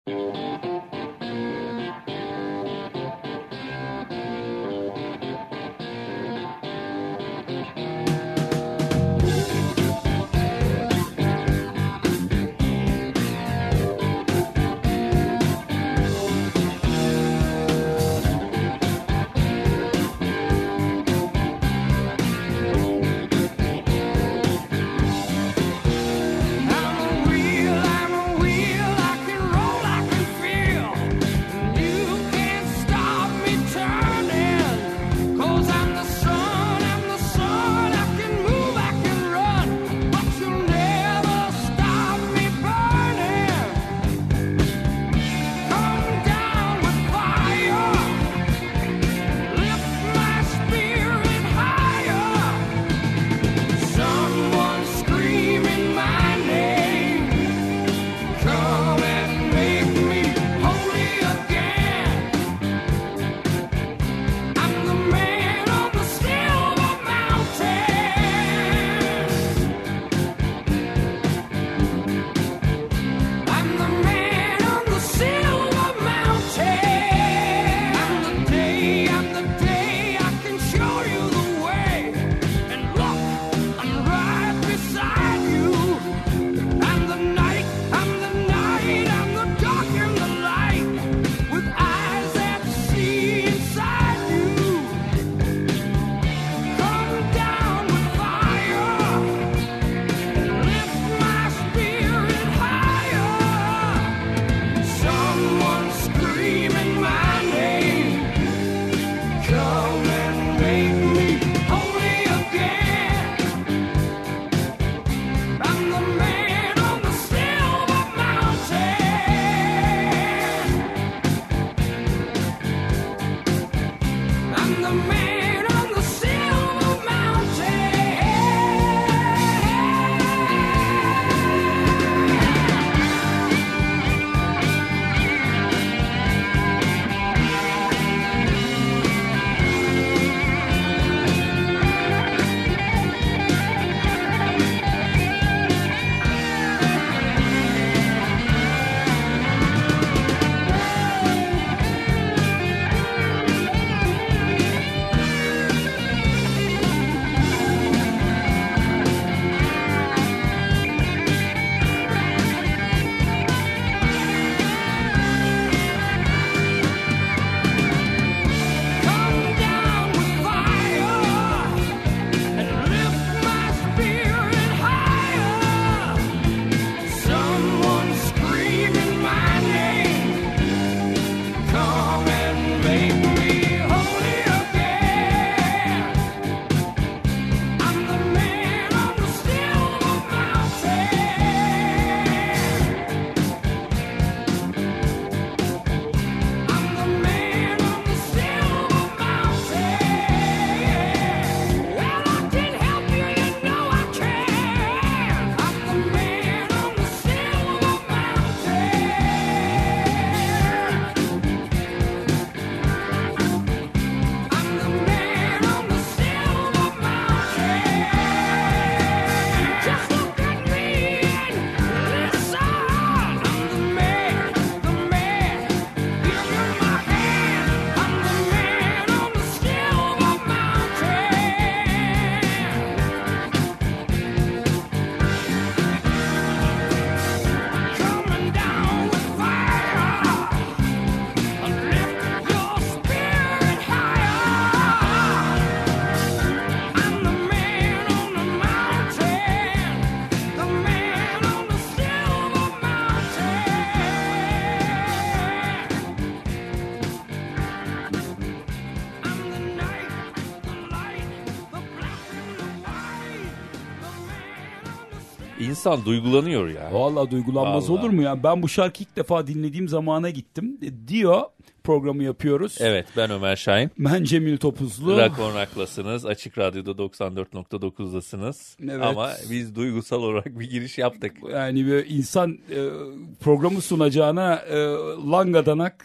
İnsan duygulanıyor ya. Vallahi duygulanmaz olur mu ya? Ben bu şarkıyı ilk defa dinlediğim zamana gittim. Diyor programı yapıyoruz. Evet, ben Ömer Şahin. Ben Cemil Topuzlu. Rock on Rock'lasınız. Açık Radyo'da 94.9'dasınız. Evet. Ama biz duygusal olarak bir giriş yaptık. Yani bir insan programı sunacağına langadanak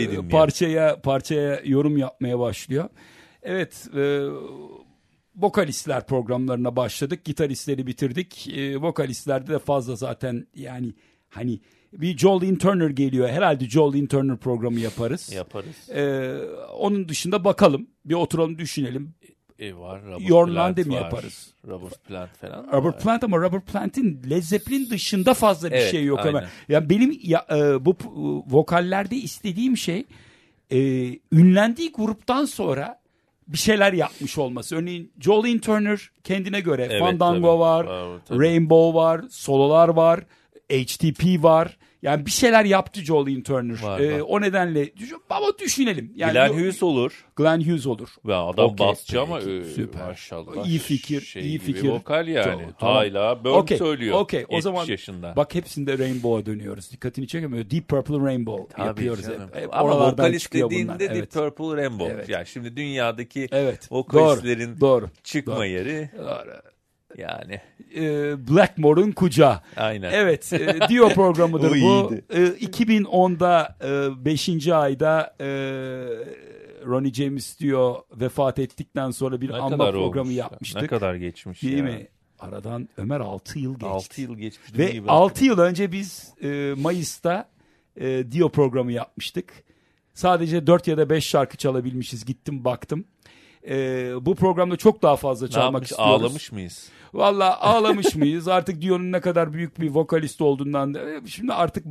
parçaya yorum yapmaya başlıyor. Evet, vokalistler programlarına başladık. Gitaristleri bitirdik. Vokalistlerde de fazla zaten yani hani bir Jolene Turner geliyor. Herhalde Jolene Turner programı yaparız. Yaparız. Onun dışında bakalım. Bir oturalım düşünelim. Var. Yornlande mi yaparız? Robert Plant falan. Robert Plant ama Robert Plant'in Led Zeppelin dışında fazla bir şey yok aynen. ama. Yani benim bu vokallerde istediğim şey ünlendiği gruptan sonra bir şeyler yapmış olması. Örneğin Jolene Turner kendine göre Fandango var, Rainbow var, sololar var, HTP var. Yani bir şeyler yaptı Jolene Turner. Var. O nedenle ama düşünelim. Yani Glenn Hughes olur. Glenn Hughes olur. Ve adam Okay, basçı ama süper. maşallah. İyi fikir, iyi gibi fikir. vokal yani. Tamam. Hala Burn söylüyor. Okay. O zaman yaşında. bak hepsinde Rainbow'a dönüyoruz. Dikkatini çekemiyor. Deep Purple Rainbow Tabii yapıyoruz canım. hep. Ama Oralardan vokal çıkıyor bunlar. istediğinde Deep Purple Rainbow. Evet. Yani şimdi dünyadaki Evet. vokalistlerin Doğru. çıkma yeri Doğru. yani. Blackmore'un kucağı. Aynen. Evet. Dio programıdır O bu. iyiydi. 2010'da 5. ayda Ronnie James Dio vefat ettikten sonra bir anma programı yapmıştık. Ne kadar geçmiş Değil ya. mi? Aradan Ömer 6 yıl geçti. 6 yıl geçmiş. Ve 6 yıl önce biz Mayıs'ta Dio programı yapmıştık. Sadece 4 ya da 5 şarkı çalabilmişiz. Gittim baktım. Bu programda çok daha fazla çalmak istiyoruz. Ağlamış mıyız? Valla ağlamış mıyız? Artık Dio'nun ne kadar büyük bir vokalist olduğundan. Şimdi artık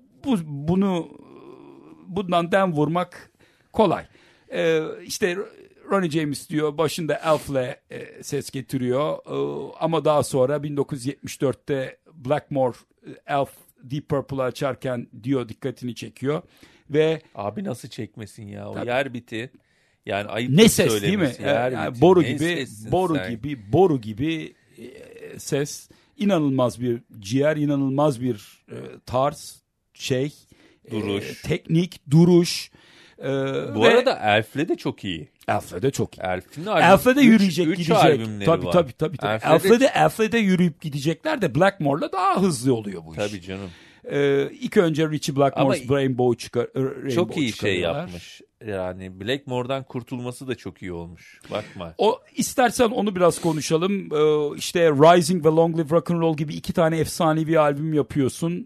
bundan dem vurmak kolay. İşte Ronnie James diyor başında Elf'le ses getiriyor. Ama daha sonra 1974'te Blackmore Elf Deep Purple'ı açarken Dio dikkatini çekiyor. Ve abi nasıl çekmesin ya? O tabii. yer biti. Yani ayıp ne ses değil mi? Yani boru gibi ses. İnanılmaz bir ciğer, inanılmaz bir tarz, duruş. Teknik, duruş. Bu arada Elf'le de çok iyi. Elf'le de çok iyi. Elf'le de yürüyecek, gidecek. Tabii. Elf'le Elf'le de yürüyüp gidecekler de Blackmore'la daha hızlı oluyor bu iş. Tabii canım. İlk önce Richie Blackmore's Rainbow çok iyi şey yapmış. Yani Blackmore'dan kurtulması da çok iyi olmuş. Bakma. İstersen onu biraz konuşalım. İşte Rising ve Long Live Rock'n'Roll gibi 2 tane efsanevi albüm yapıyorsun.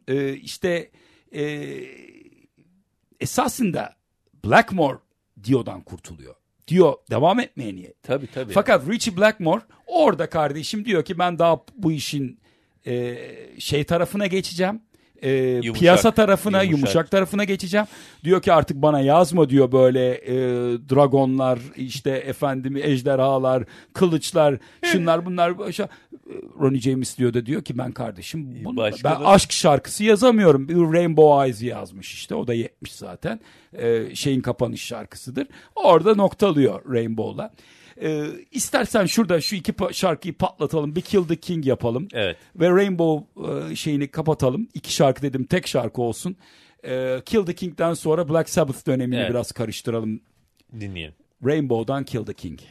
Esasında Blackmore Dio'dan kurtuluyor. Dio devam etmeye niyet. Tabii. Fakat Richie Blackmore orada kardeşim diyor ki ben daha bu işin tarafına geçeceğim. Piyasa tarafına, yumuşak tarafına geçeceğim. Diyor ki artık bana yazma diyor böyle dragonlar, işte ejderhalar, kılıçlar, şunlar bunlar. Ronnie James diyor ki ben kardeşim ben aşk şarkısı yazamıyorum. Bir Rainbow Eyes'ı yazmış işte. O da 70 zaten. Kapanış şarkısıdır. Orada noktalıyor Rainbow'la. İstersen şurada şu 2 şarkıyı patlatalım. Bir Kill the King yapalım. Evet. Ve Rainbow kapatalım. 2 şarkı dedim, tek şarkı olsun. Kill the King'den sonra Black Sabbath dönemini biraz karıştıralım. Dinleyelim. Rainbow'dan Kill the King.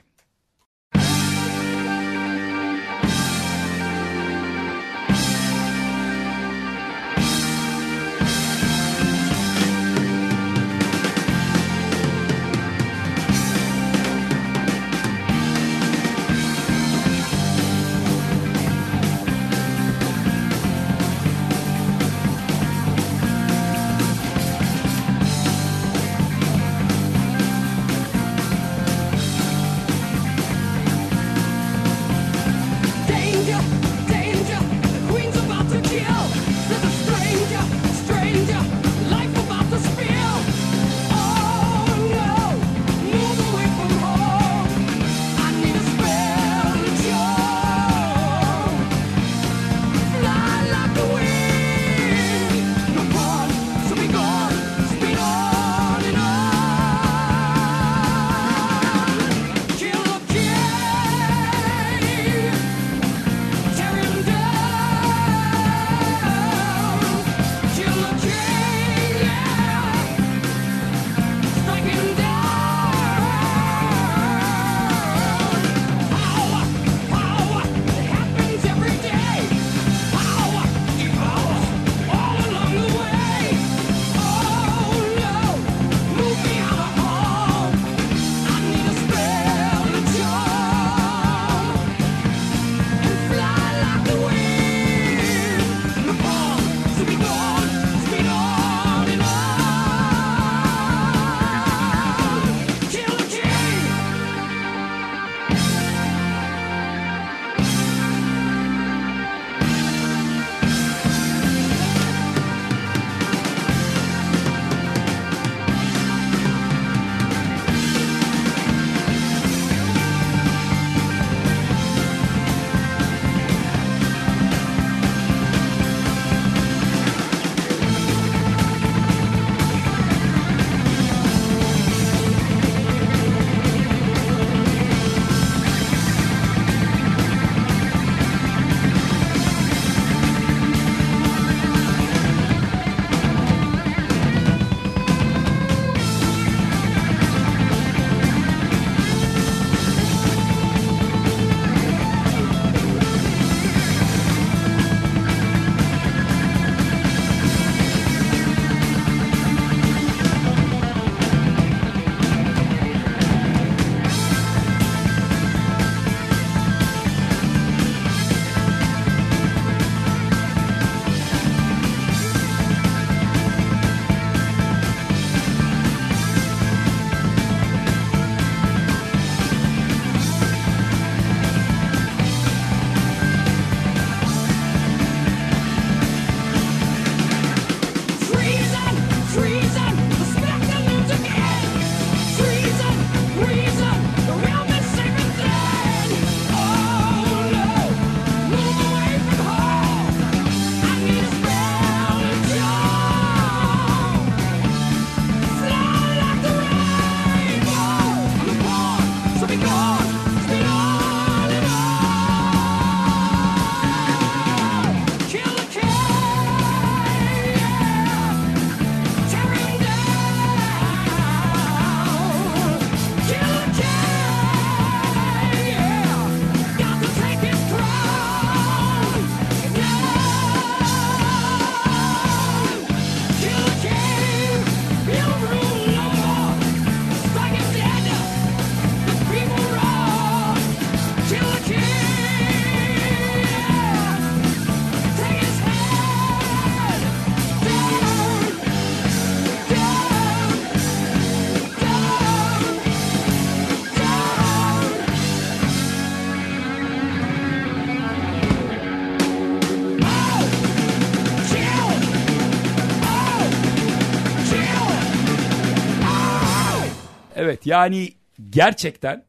Evet yani gerçekten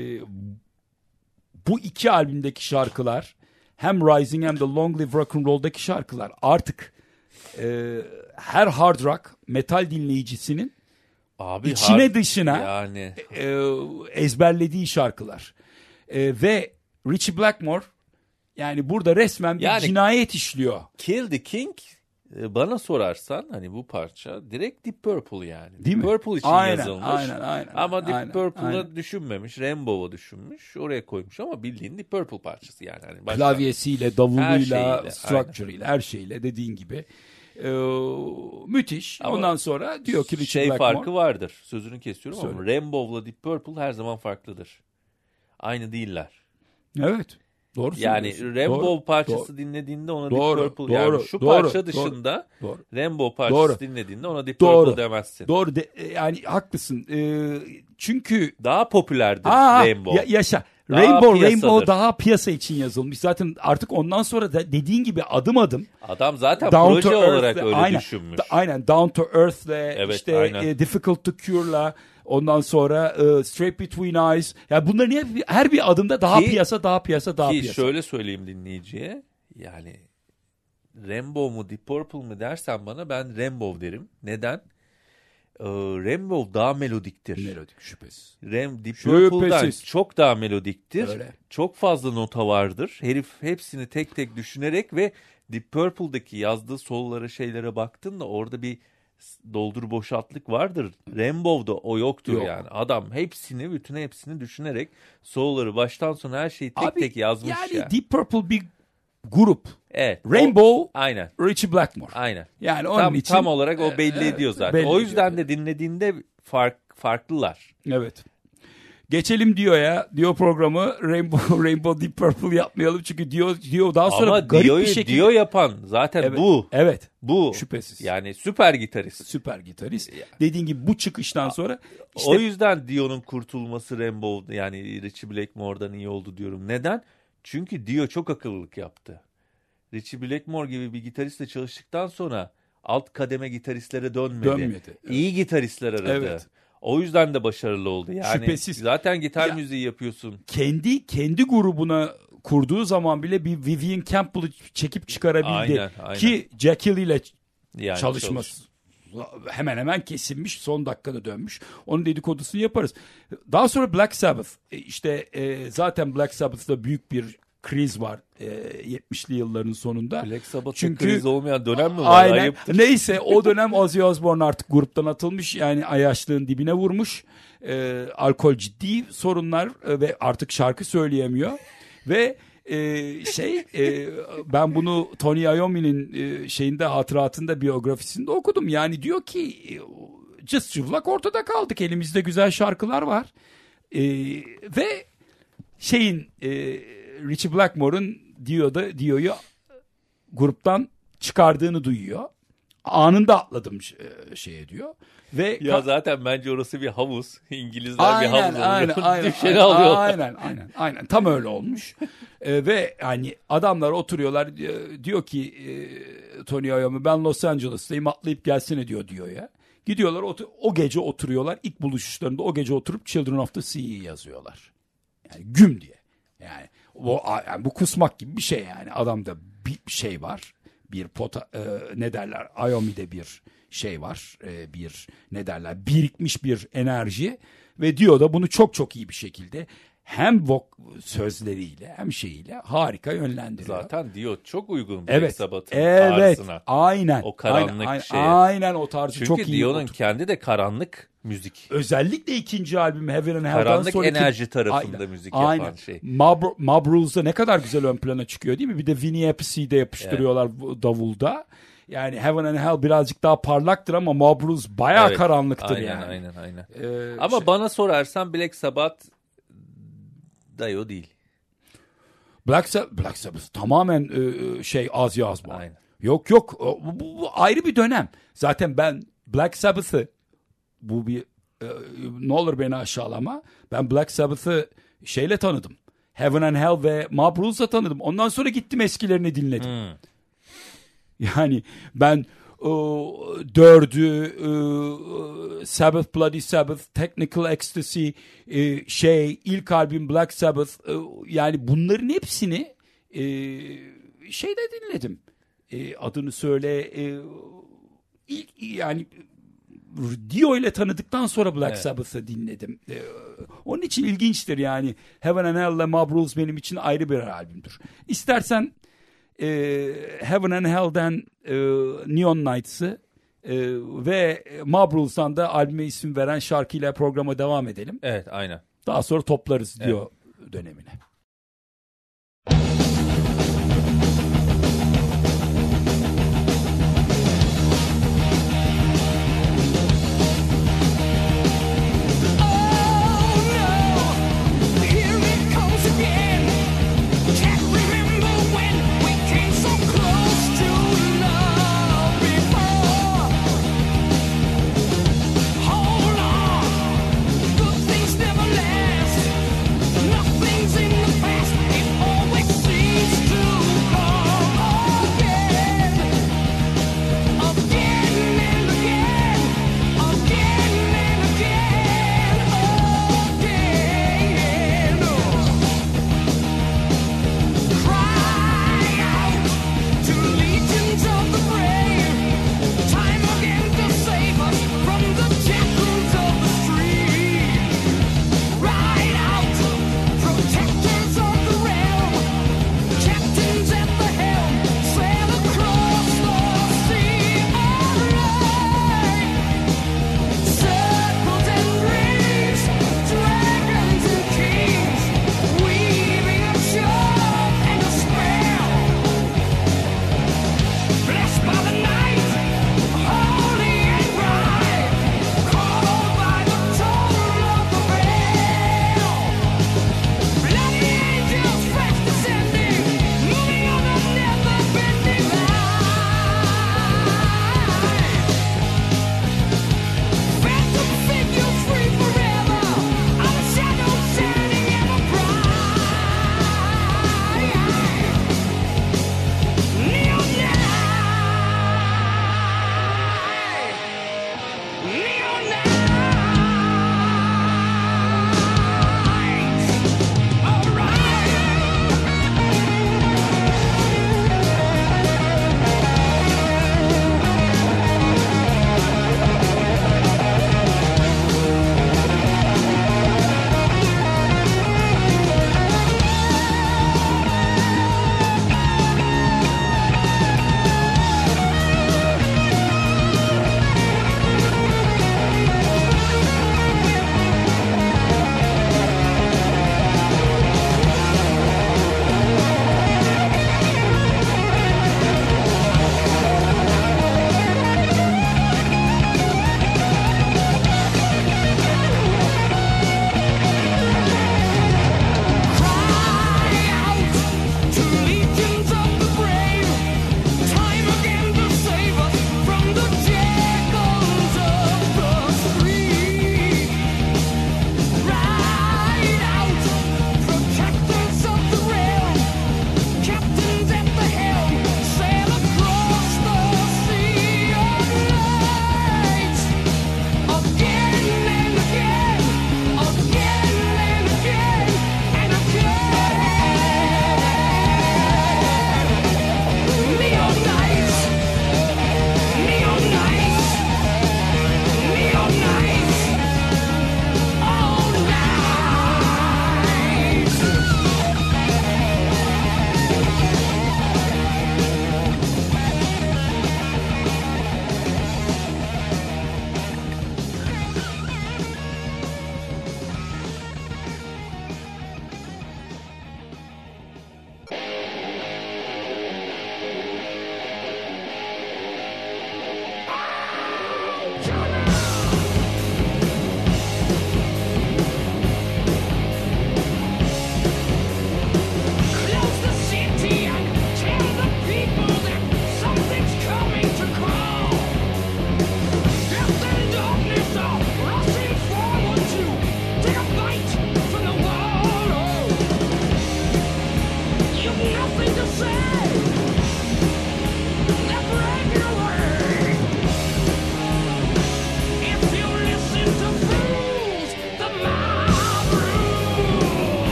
bu iki albümdeki şarkılar hem Rising hem de Long Live Rock'n'Roll'daki şarkılar artık her hard rock metal dinleyicisinin abi içine dışına yani ezberlediği şarkılar. Ve Ritchie Blackmore yani burada resmen bir cinayet işliyor. Kill the King bana sorarsan hani bu parça direkt Deep Purple yani. Değil Deep mi? Purple için yazılmış. Aynen. Ama Deep Purple'ı düşünmemiş. Rainbow'a düşünmüş. Oraya koymuş ama bildiğin Deep Purple parçası yani. Hani klavyesiyle, davuluyla, şeyiyle, structure'ıyla, her şeyle dediğin gibi. Müthiş. Ama ondan sonra diyor ki Ritchie Blackmore. Farkı vardır. Sözünü kesiyorum ama Rainbow'la Deep Purple her zaman farklıdır. Aynı değiller. Evet. Doğru yani Rainbow parçası dinlediğinde ona Deep Purple yani şu parça dışında Rainbow parçası dinlediğinde ona Deep Purple demezsin. Doğru. Yani haklısın. Çünkü daha popülerdir Rainbow. Yaşa. Rainbow daha piyasa için yazılmış. Zaten artık ondan sonra da dediğin gibi adım adım. Adam zaten proje olarak öyle düşünmüş. Aynen. Down to Earth'le Difficult to Cure'la ondan sonra Straight Between Eyes. Yani bunların her bir adımda daha piyasa. Şöyle söyleyeyim dinleyiciye. Yani Rainbow mu Deep Purple mu dersen bana ben Rainbow derim. Neden? Rainbow daha melodiktir. Melodik şüphesiz. Deep Purple'dan çok daha melodiktir. Öyle. Çok fazla nota vardır. Herif hepsini tek tek düşünerek ve Deep Purple'daki yazdığı sollara şeylere baktın da orada bir doldur boşaltlık vardır. Rainbow'da o yoktur yani. Adam bütün hepsini düşünerek solları baştan sona her şeyi tek yazmış yani. Deep Purple bir grup. Evet. Rainbow, aynen. Ritchie Blackmore. Aynen. Yani onun için tam olarak o belli ediyor zaten. O yüzden de dinlediğinde farklılar. Evet. Geçelim diyor programı Rainbow Deep Purple yapmayalım çünkü diyor daha sonra ama garip bir şekilde. Dio yapan zaten bu. Evet. Bu. Şüphesiz. Yani süper gitarist. Yani. Dediğin gibi bu çıkıştan sonra. O yüzden Dio'nun kurtulması Rainbow yani Ritchie Blackmore'dan iyi oldu diyorum. Neden? Çünkü Dio çok akıllılık yaptı. Ritchie Blackmore gibi bir gitaristle çalıştıktan sonra alt kademe gitaristlere dönmedi. İyi gitaristler aradı. Evet. O yüzden de başarılı oldu. Yani şüphesiz. Zaten gitar müziği yapıyorsun. Kendi grubuna kurduğu zaman bile bir Vivian Campbell'ı çekip çıkarabildi. Aynen. Ki Jack Hill ile çalışması hemen hemen kesilmiş. Son dakikada dönmüş. Onun dedikodusunu yaparız. Daha sonra Black Sabbath. Zaten Black Sabbath'ta büyük bir kriz var 70'li yılların sonunda. Black Sabbath'ta kriz olmayan dönem mi var? Aynen. Neyse o dönem Ozzy Osbourne artık gruptan atılmış. Yani yaşlığın dibine vurmuş. Alkol ciddi sorunlar ve artık şarkı söyleyemiyor. Ve ben bunu Tony Iommi'nin hatıratında biyografisinde okudum. Yani diyor ki cız çıplak ortada kaldık. Elimizde güzel şarkılar var. Ve Ritchie Blackmore'un Dio'yu gruptan çıkardığını duyuyor. Anında atladım diyor. Ve zaten bence orası bir havuz. İngilizler bir havuz oluyor. Düşeni alıyorlar. Aynen. Tam öyle olmuş. Ve hani adamlar oturuyorlar diyor ki Tony Iommi ben Los Angeles'tayım atlayıp gelsene diyor Dio'ya. Gidiyorlar o gece oturuyorlar. İlk buluşuşlarında o gece oturup Children of the Sea'yi yazıyorlar. Yani güm diye. Yani bu kusmak gibi bir şey yani. Adamda bir şey var. Bir Iommi'de bir şey var. Birikmiş bir enerji ve Dio da bunu çok çok iyi bir şekilde hem sözleriyle hem şeyiyle harika yönlendiriyor. Zaten Dio çok uygun Black Sabbath'ın tarzına. Aynen. O karanlık şey. Aynen o tarzı çünkü çok iyi. Çünkü Dio'nun kendi de karanlık müzik. Özellikle ikinci albüm Heaven and Hell'dan karanlık sonraki enerji tarafında müzik yapan şey. Mob Rules'da ne kadar güzel ön plana çıkıyor değil mi? Bir de Vinnie Appice'yi de yapıştırıyorlar davulda. Yani Heaven and Hell birazcık daha parlaktır ama Mob Rules bayağı karanlıktır yani. Aynen. Ama bana sorarsan Black Sabbath Dio değil. Black Sabbath tamamen Ozzy Osbourne. Aynen. Yok bu ayrı bir dönem. Zaten ben Black Sabbath'ı bu bir ne olur beni aşağılama. Ben Black Sabbath'ı tanıdım. Heaven and Hell ve Mob Rules'la tanıdım. Ondan sonra gittim eskilerini dinledim. Yani ben 4'ü, Sabbath, Bloody Sabbath, Technical Ecstasy, ilk albüm Black Sabbath, yani bunların hepsini şeyde dinledim. Adını söyle, yani Dio ile tanıdıktan sonra Black Sabbath'ı dinledim. Onun için ilginçtir yani. Heaven and Hell ile Mob Rules benim için ayrı bir albümdür. İstersen Heaven and Hell'den Neon Nights'ı ve Mob Rules'dan da albüme isim veren şarkıyla programa devam edelim. Evet, aynen. Daha sonra toplarız Dio dönemine.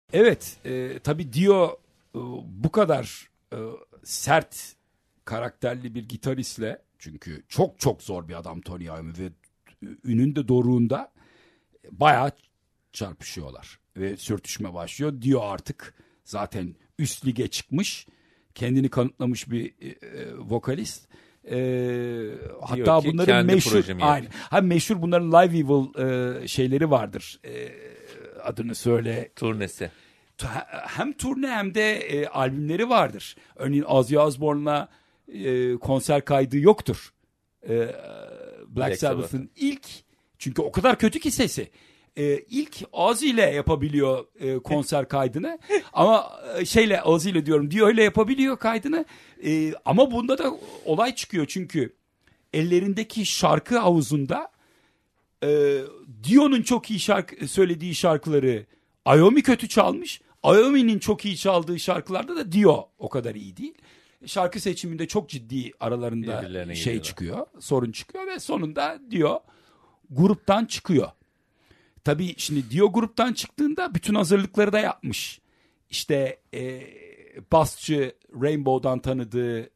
Evet, tabii Dio bu kadar sert karakterli bir gitaristle, çünkü çok çok zor bir adam Tony Iommi ve ünün de doruğunda bayağı çarpışıyorlar ve sürtüşme başlıyor. Dio artık zaten üst lige çıkmış, kendini kanıtlamış bir vokalist. Hatta bunların meşhur, aynı. Meşhur bunların Live Evil şeyleri vardır. Adını söyle. Turnesi. Hem turne hem de albümleri vardır. Örneğin Ozzy Osbourne'la konser kaydı yoktur. Black Sabbath'ın ilk, çünkü o kadar kötü ki sesi. İlk Ozzy ile yapabiliyor konser kaydını. Ama Ozzy ile diyorum, Dio ile yapabiliyor kaydını. Ama bunda da olay çıkıyor, çünkü ellerindeki şarkı havuzunda Dio'nun çok iyi söylediği şarkıları Iommi kötü çalmış. Iommi'nin çok iyi çaldığı şarkılarda da Dio o kadar iyi değil. Şarkı seçiminde çok ciddi aralarında çıkıyor, sorun çıkıyor ve sonunda Dio gruptan çıkıyor. Tabii şimdi Dio gruptan çıktığında bütün hazırlıkları da yapmış. İşte basçı Rainbow'dan tanıdığı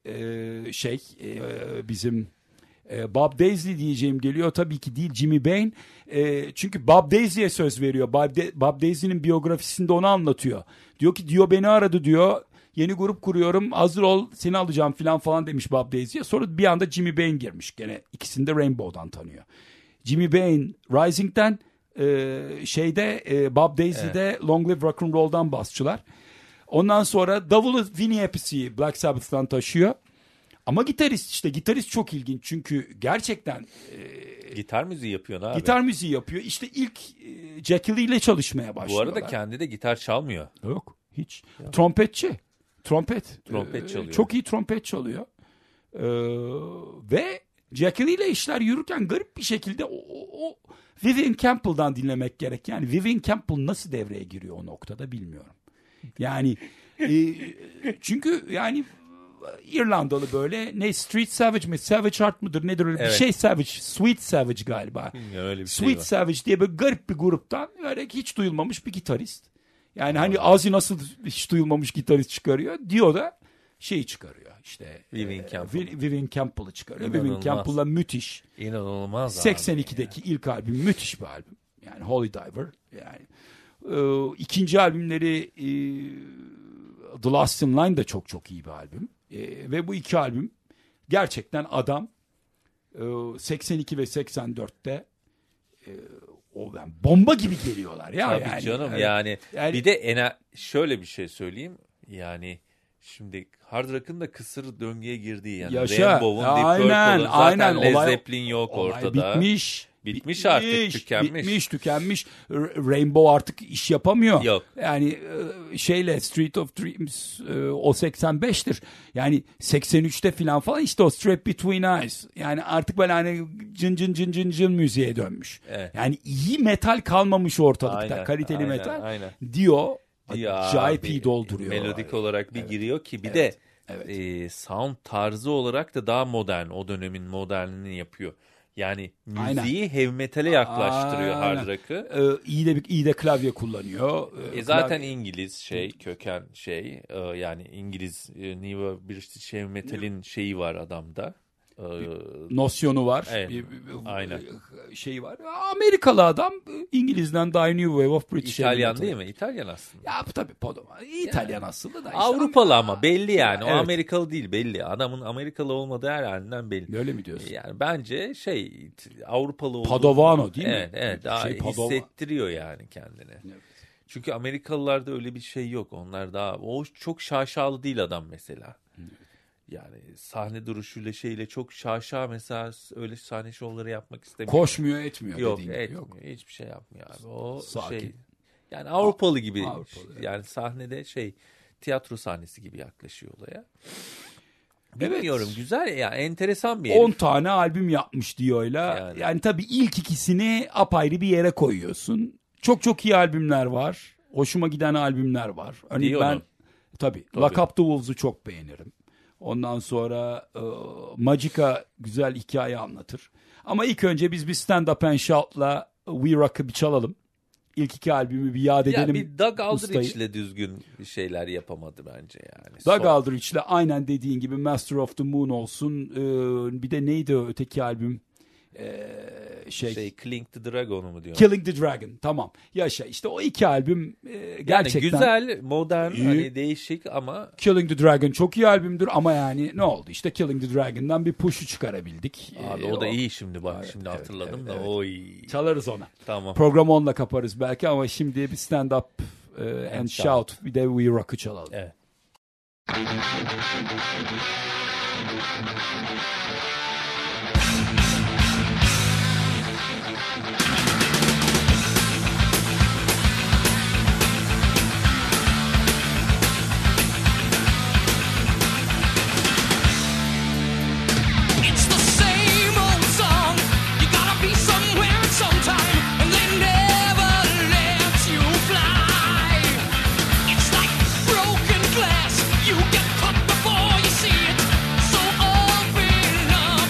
bizim Bob Daisley diyeceğim geliyor. Tabii ki değil, Jimmy Bain. Çünkü Bob Daisley'e söz veriyor. Bob Daisley'nin biyografisinde onu anlatıyor. Diyor ki Dio beni aradı diyor. Yeni grup kuruyorum, hazır ol, seni alacağım falan demiş Bob Daisley'e. Sonra bir anda Jimmy Bain girmiş. Gene ikisini de Rainbow'dan tanıyor. Jimmy Bain Rising'den, Bob Daisley'de Long Live Rock'n'Roll'dan basçılar. Ondan sonra davulu Vinnie Appice'yi Black Sabbath'tan taşıyor. Ama gitarist çok ilginç, çünkü gerçekten gitar müziği yapıyor abi. Gitar müziği yapıyor. İşte ilk Jackie Lee ile çalışmaya başlıyorlar. Bu arada kendi de gitar çalmıyor. Yok, hiç. Ya. Trompetçi. Trompet çalıyor. Çok iyi trompet çalıyor. Ve Jackie Lee ile işler yürürken garip bir şekilde o Vivian Campbell'dan dinlemek gerek. Yani Vivian Campbell nasıl devreye giriyor o noktada bilmiyorum. Yani çünkü yani İrlandalı böyle Street Savage mi, Savage Heart mıdır nedir öyle bir şey, Savage, Sweet Savage galiba. Öyle bir Sweet şey var. Savage diye böyle garip bir gruptan böyle hiç duyulmamış bir gitarist. Yani hani Ozzy nasıl hiç duyulmamış gitarist çıkarıyor, Dio da çıkarıyor işte. Vivian Campbell'ı çıkarıyor. Vivian Campbell'la müthiş. İnanılmaz 82'deki ilk albüm müthiş bir albüm. Yani Holy Diver. Yani ikinci albümleri The Last in Line de çok çok iyi bir albüm. Ve bu iki albüm gerçekten adam 82 ve 84'te bomba gibi geliyorlar ya. Tabii yani, canım yani bir de şöyle bir şey söyleyeyim. Yani şimdi hard rock'ın da kısır döngüye girdiği, yani Rainbow'un, Deep Purple'ın, zaten Led Zeppelin yok ortada. Bitmiş artık, tükenmiş. Rainbow artık iş yapamıyor. Yok. Yani Street of Dreams o 85'tir. Yani 83'te falan işte o Strap Between Eyes. Yani artık böyle hani cın müziğe dönmüş. Evet. Yani iyi metal kalmamış ortalıkta. Kaliteli metal. Aynen. Dio acayip iyi dolduruyor. Melodik olarak bir giriyor ki bir de sound tarzı olarak da daha modern. O dönemin modernini yapıyor. Yani müziği heavy metal'e yaklaştırıyor hard rock'ı. İyi de klavye kullanıyor. Zaten İngiliz köken yani İngiliz New British heavy metal'in şeyi var adamda. Nosyonu var. Evet, aynen. Var. Amerikalı adam İngiliz'den daha New Wave of British. İtalyan değil mi? İtalyan aslında. Ya tabii İtalyan aslında da. İşte Avrupalı ama belli yani. O Amerikalı değil, belli. Adamın Amerikalı olmadığı her halinden belli. Öyle mi diyorsun? Yani bence Avrupalı olduğu. Padovano değil mi? Evet. Daha hissettiriyor yani kendini. Evet. Çünkü Amerikalılarda öyle bir şey yok. Onlar daha çok şaşalı değil adam mesela. Evet. Yani sahne duruşuyla çok şaşa mesela, öyle sahne şovları yapmak istemiyor. Koşmuyor, etmiyor. Yok. Hiçbir şey yapmıyor abi. O sakin. Yani Avrupalı gibi. Yani sahnede tiyatro sahnesi gibi yaklaşıyor olaya. Bilmiyorum, güzel ya, enteresan bir herif. 10 tane albüm yapmış Dio'yla. Yani tabii ilk ikisini apayrı bir yere koyuyorsun. Çok çok iyi albümler var. Hoşuma giden albümler var. Örneğin ben tabii Lock Up the Wolves'u çok beğenirim. Ondan sonra Magica güzel hikaye anlatır. Ama ilk önce biz bir Stand Up and Shout'la We Rock'ı bir çalalım. ilk 2 albümü bir yad edelim. Ya bir Doug Aldrich'le düzgün bir şeyler yapamadı bence yani. Doug Aldrich'le aynen dediğin gibi Master of the Moon olsun. Bir de neydi o öteki albüm? Killing the Dragon'u mu diyor? Killing the Dragon, tamam. Yaşa işte o 2 albüm gerçekten. Yani güzel, modern, hani değişik ama. Killing the Dragon çok iyi albümdür ama yani ne oldu? İşte Killing the Dragon'dan bir push'u çıkarabildik. Abi o da iyi şimdi bak, evet, şimdi hatırladım evet, da evet. Oy. Çalarız ona. Tamam. Programı onunla kaparız belki ama şimdi bir stand up and shout, bir de We Rock'ı çalalım. Evet. You get caught before you see it. So open up.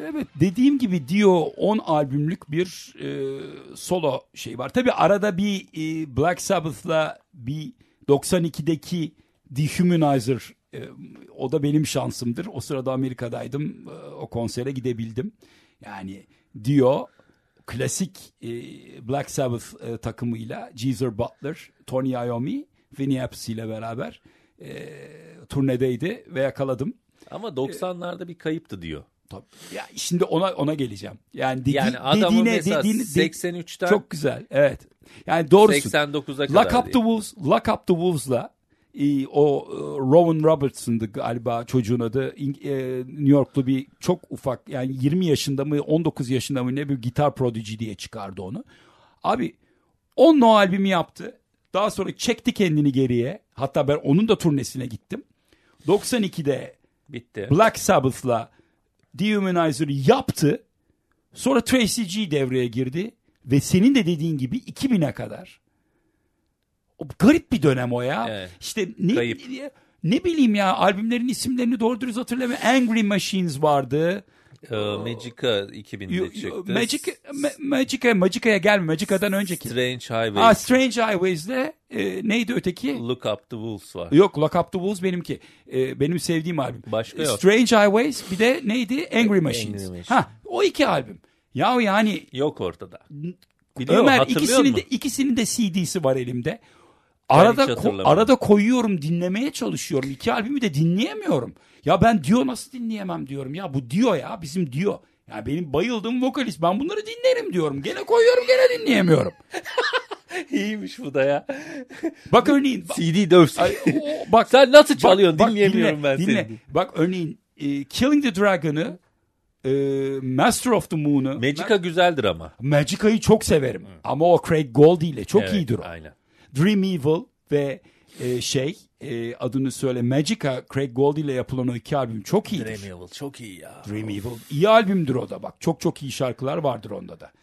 Evet, dediğim gibi Dio 10 albümlük bir solo şey var. Tabii arada bir Black Sabbath'la bir 92'deki Dehumanizer, o da benim şansımdır. O sırada Amerika'daydım. O konsere gidebildim. Yani Dio klasik Black Sabbath takımıyla Geezer Butler, Tony Iommi, Vinnie Appice ile beraber turnedeydi ve yakaladım. Ama 90'larda bir kayıptı diyor. Tabii. Ya şimdi ona geleceğim. Yani adamın mesela 83'ten çok güzel. Evet. Yani doğrusu 89'a kadar. Lock Up the Wolves'la o Rowan Robertson'dı galiba çocuğun adı. New Yorklu bir çok ufak, yani 20 yaşında mı 19 yaşında mı ne bir gitar prodigy diye çıkardı onu. Abi onunla o albümü yaptı. Daha sonra çekti kendini geriye. Hatta ben onun da turnesine gittim. 92'de bitti. Black Sabbath'la Dehumanizer'ı yaptı. Sonra Tracy G devreye girdi. Ve senin de dediğin gibi 2000'e kadar. O garip bir dönem o ya. Evet. İşte ne bileyim ya, albümlerin isimlerini doğru dürüst hatırlamıyorum. Angry Machines vardı. Magica 2000'de çıktı. Magica'ya gelme. Magica'dan önceki. Strange Highways. Strange Highways'le neydi öteki? Look Up the Wolves var. Yok, Lock Up the Wolves benimki. Benim sevdiğim albüm. Başka yok. Strange Highways, bir de neydi? Angry Machines. O iki albüm. Ya yani. Yok ortada. Biliyor, Ömer ikisinin de CD'si var elimde. Arada koyuyorum, dinlemeye çalışıyorum. İki albümü de dinleyemiyorum. Ya ben Dio nasıl dinleyemem diyorum. Ya bu Dio ya, bizim Dio. Ya benim bayıldığım vokalist. Ben bunları dinlerim diyorum. Gene koyuyorum, gene dinleyemiyorum. İyiymiş bu da ya. Bak örneğin. CD dövsün. Bak sen nasıl çalıyorsun? Dinleyemiyorum ben seni. Bak örneğin Killing the Dragon'ı, Master of the Moon'u. Magica güzeldir ama. Magica'yı çok severim. Ama o Craig Goldie ile çok iyidir o. Aynen. Dream Evil ve adını söyle, Magica, Craig Goldie ile yapılan o iki albüm çok iyidir. Dream Evil çok iyi ya. Dream Evil iyi albümdür o da bak. Çok çok iyi şarkılar vardır onda da.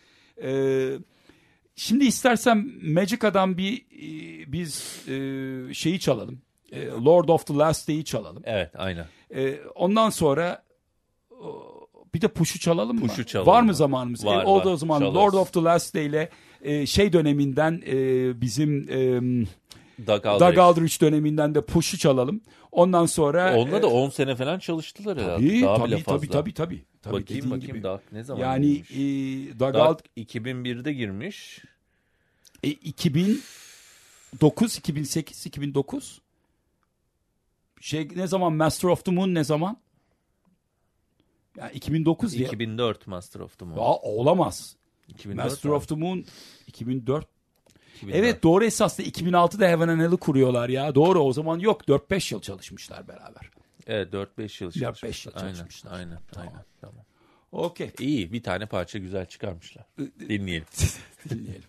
Şimdi istersen Magica'dan biz şeyi çalalım. Lord of the Last Day'i çalalım. Evet, aynen. Ondan sonra bir de Push'u çalalım mı? Push'u çalalım. Var mı zamanımız? Var. O zaman çalarız. Lord of the Last Day ile döneminden bizim Doug Aldrich döneminden de Push'u çalalım. Ondan sonra onunla da 10 sene falan çalıştılar herhalde. Daha bile fazla. Tabii. Bakayım daha ne zaman yani Doug 2001'de girmiş. 2009, 2008, 2009. Ne zaman Master of the Moon ne zaman? Yani 2009 diye. 2004 Master of the Moon. Olamaz. 2004 Master of the Moon 2004. Evet doğru, esasında 2006'da Heaven and Hell'ı kuruyorlar ya. Doğru, o zaman yok, 4-5 yıl çalışmışlar beraber. Evet, 4-5 yıl çalışmışlar. Aynen. Tamam. Okey. İyi, bir tane parça güzel çıkarmışlar. Dinleyelim. Dinleyelim.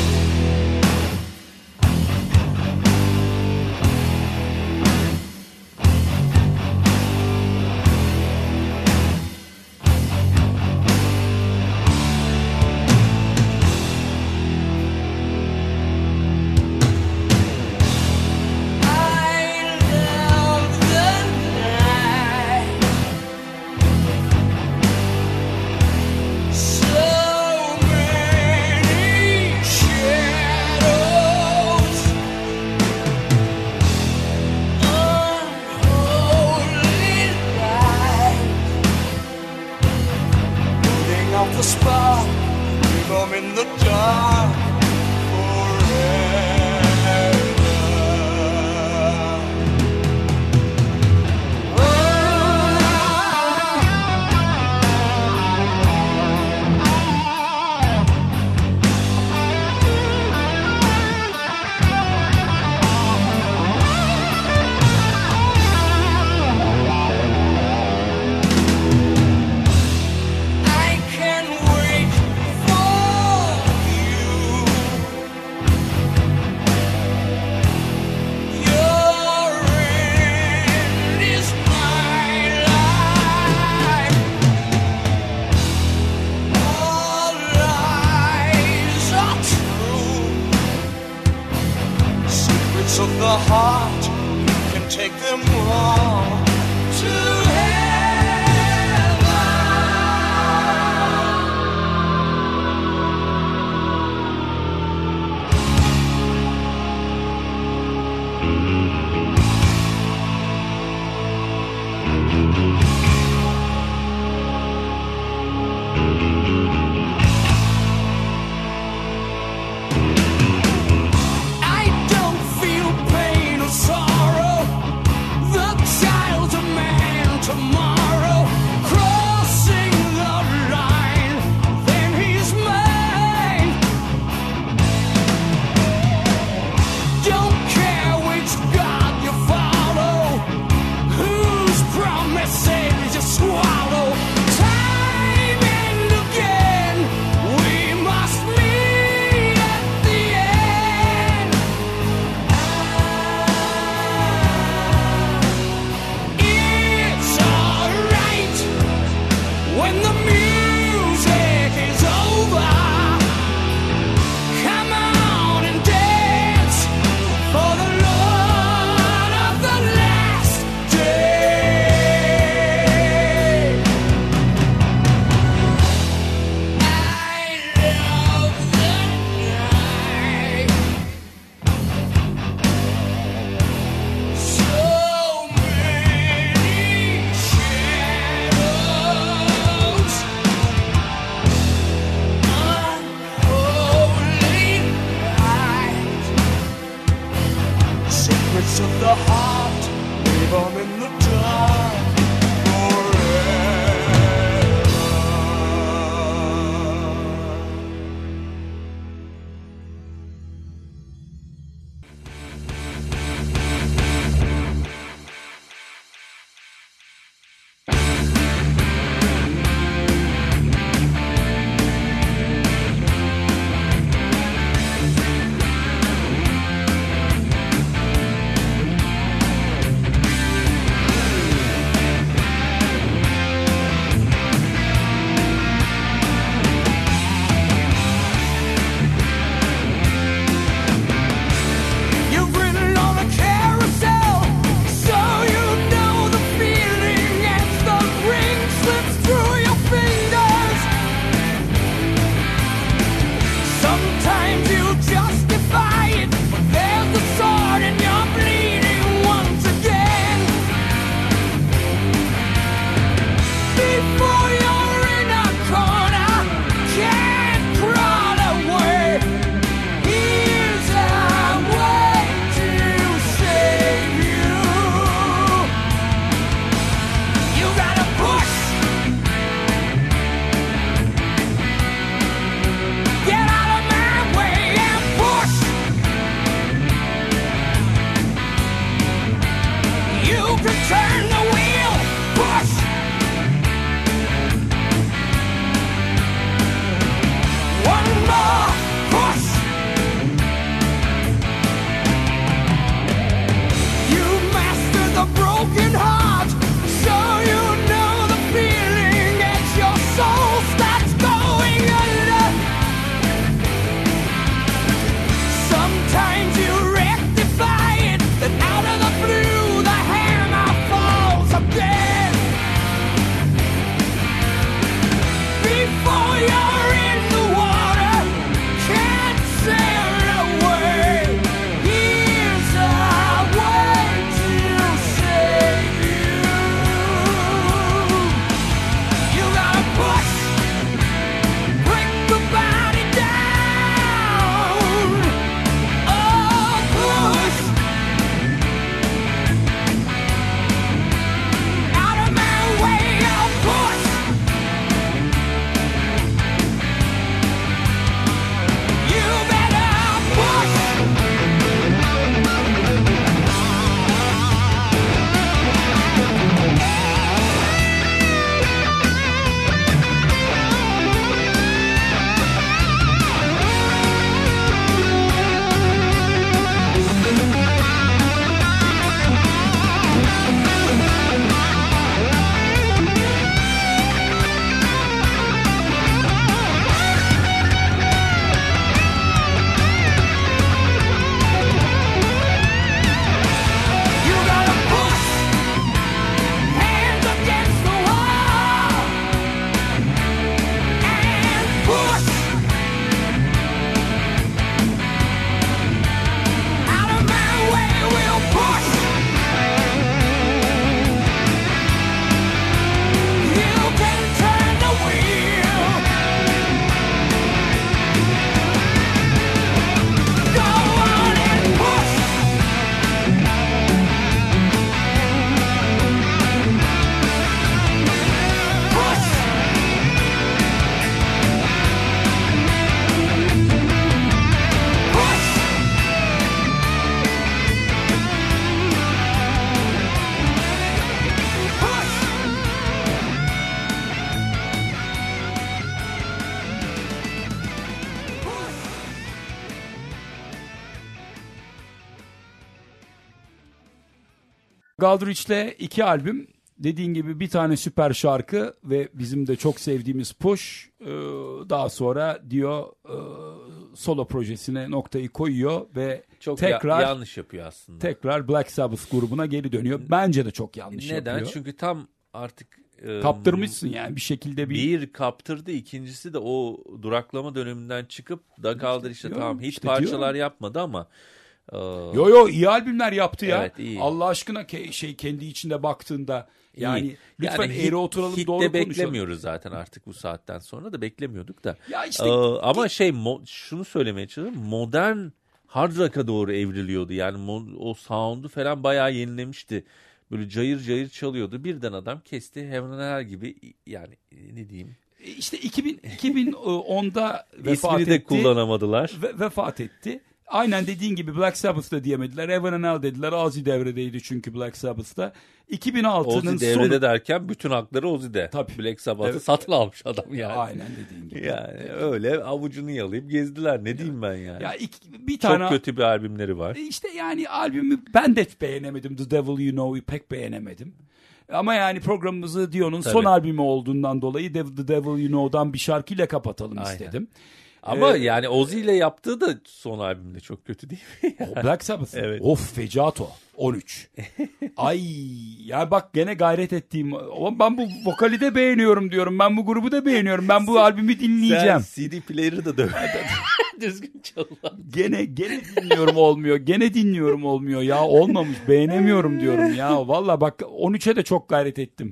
take them all to heaven. secrets of the heart, leave them in the dark forever. Galdraith'le 2 albüm, dediğin gibi bir tane süper şarkı ve bizim de çok sevdiğimiz Push. Daha sonra diyor solo projesine noktayı koyuyor ve çok tekrar yanlış yapıyor aslında. Tekrar Black Sabbath grubuna geri dönüyor. Bence de çok yanlış yapıyor. Neden? Çünkü tam artık kaptırmışsın yani bir şekilde bir kaptırdı, ikincisi de o duraklama döneminden çıkıp Doug Aldrich'e tamam hiç parçalar yapmadı ama Yo iyi albümler yaptı ya. Evet, iyi. Allah aşkına kendi içinde baktığında yani lütfen yani eğri oturalım, doğru konuşalım. Beklemiyoruz zaten artık bu saatten sonra da beklemiyorduk da. Ya işte, ama şunu söylemeye çalışıyorum. Modern hard rock'a doğru evriliyordu. Yani o sound'u falan bayağı yenilemişti. Böyle cayır cayır çalıyordu. Birden adam kesti Heaven and Hell gibi, yani ne diyeyim. İşte 2010'da vefat İsmini etti. de kullanamadılar. Vefat etti. Aynen dediğin gibi Black Sabbath'ta diyemediler. Heaven and Hell dediler. Ozzy devredeydi çünkü Black Sabbath'ta. 2006'nın Ozzy devrede derken bütün hakları Ozzy'de. Tabii. Black Sabbath'ı Evet. satın almış adam yani. Aynen dediğin gibi. Yani öyle avucunu yalayıp gezdiler. Ne diyeyim ben yani. Ya bir tane çok kötü bir albümleri var. İşte yani albümü ben de beğenemedim. The Devil You Know'u pek beğenemedim. Ama yani programımızı Dio'nun son albümü olduğundan dolayı The Devil You Know'dan bir şarkıyla kapatalım istedim. Ama yani Ozzy ile yaptığı da son albümde çok kötü değil mi? O Black Sabbath. Evet. Of fecato. 13. Ay ya bak gene gayret ettiğim. Ben bu vokali de beğeniyorum diyorum. Ben bu grubu da beğeniyorum. Ben bu albümü dinleyeceğim. Sen CD player'ı da döv. Düzgün çal. Gene dinliyorum olmuyor. Gene dinliyorum olmuyor. Ya olmamış. Beğenemiyorum diyorum ya. Valla bak 13'e de çok gayret ettim.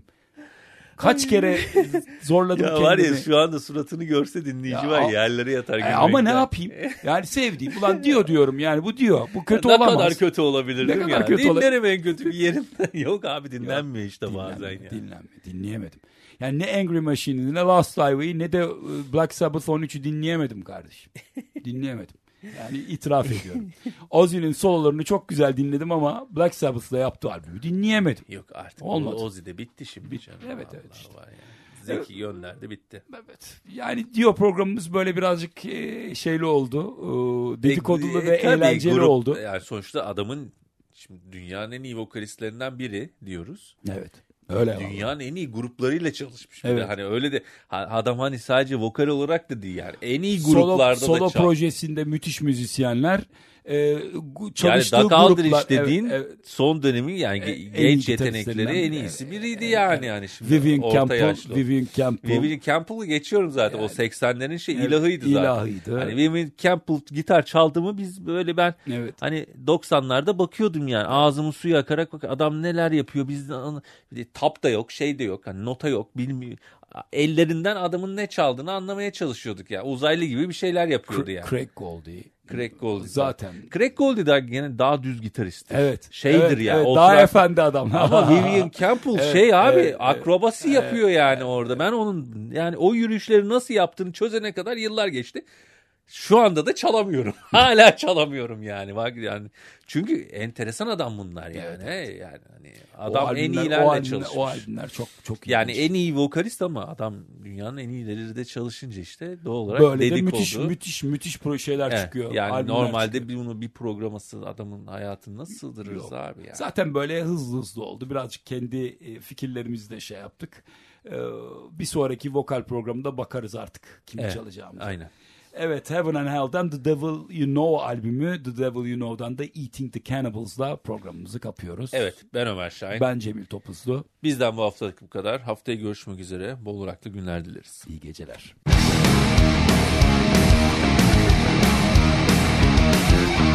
Kaç kere zorladım ya kendimi. var ya şu anda suratını görse dinleyici var yerlere yatar. Ama ne yapayım? Yani sevdiğim. Ulan diyorum yani bu diyor. Bu kötü ne olamaz. Ne kadar kötü olabilir değil mi ya? Dinlerim en kötü bir yerinde. Yok abi dinlenmiyor işte bazen ya. Dinleyemedim. Yani ne Angry Machine'i ne Last Highway'i ne de Black Sabbath 13'ü dinleyemedim kardeşim. Dinleyemedim. Yani itiraf ediyorum. Ozzy'nin sololarını çok güzel dinledim ama Black Sabbath'la yaptığı albümü dinleyemedim. Yok artık. Olmadı. Ozzy de bitti şimdi. Canım. Evet işte. Var yani. Zeki gönderdi bitti. Evet. Yani Dio programımız böyle birazcık şeyli oldu. Dedikodulu ve eğlenceli oldu. Yani sonuçta adamın şimdi dünyanın en iyi vokalistlerinden biri diyoruz. Evet. Öyle. Dünyanın en iyi gruplarıyla çalışmış. Evet. Hani öyle de adam hani sadece vokal olarak da değil yani. En iyi gruplarda da solo projesinde müthiş müzisyenler. Çalıştığı yani Doug gruplar. Aldrich dediğin evet. son dönemin yani genç yetenekleri en iyisi biriydi yani. Yani şimdi Vivian Campbell'ı geçiyorum zaten. Yani, o 80'lerin ilahıydı zaten. İlahıydı. Hani Vivian Campbell gitar çaldı mı biz böyle hani 90'larda bakıyordum yani. Ağzımın suyu akarak adam neler yapıyor. Bizde tap da yok, şey de yok. Hani nota yok, bilmiyor. Ellerinden adamın ne çaldığını anlamaya çalışıyorduk ya. Yani. Uzaylı gibi bir şeyler yapıyordu yani. Craig Goldie. Zaten. Craig Goldie de gene daha düz gitarist. Evet. Şeydir ya. Evet, daha efendi adam. Ama Vivian Campbell akrobasi yapıyor yani orada. Ben onun yani o yürüyüşleri nasıl yaptığını çözene kadar yıllar geçti. Şu anda da çalamıyorum. Hala çalamıyorum yani. Bak yani çünkü enteresan adam bunlar yani. Evet. Yani hani adam en iyilerle çalışmış. O albümler çok iyi. Yani en iyi vokalist ama adam dünyanın en iyileri de çalışınca işte doğal olarak böyle dedik de müthiş şeyler çıkıyor. Yani normalde çıkıyor. Bunu bir programa adamın hayatını nasıl sığdırırız abi yani. Zaten böyle hızlı oldu. Birazcık kendi fikirlerimizi de şey yaptık. Bir sonraki vokal programında bakarız artık kimi çalacağımıza. Aynen. Evet, Heaven and Hell'dan The Devil You Know albümü, The Devil You Know'dan da Eating the Cannibals'la programımızı kapıyoruz. Evet, ben Ömer Şahin. Ben Cemil Topuzlu. Bizden bu haftalık bu kadar. Haftaya görüşmek üzere. Bol rocklı günler dileriz. İyi geceler.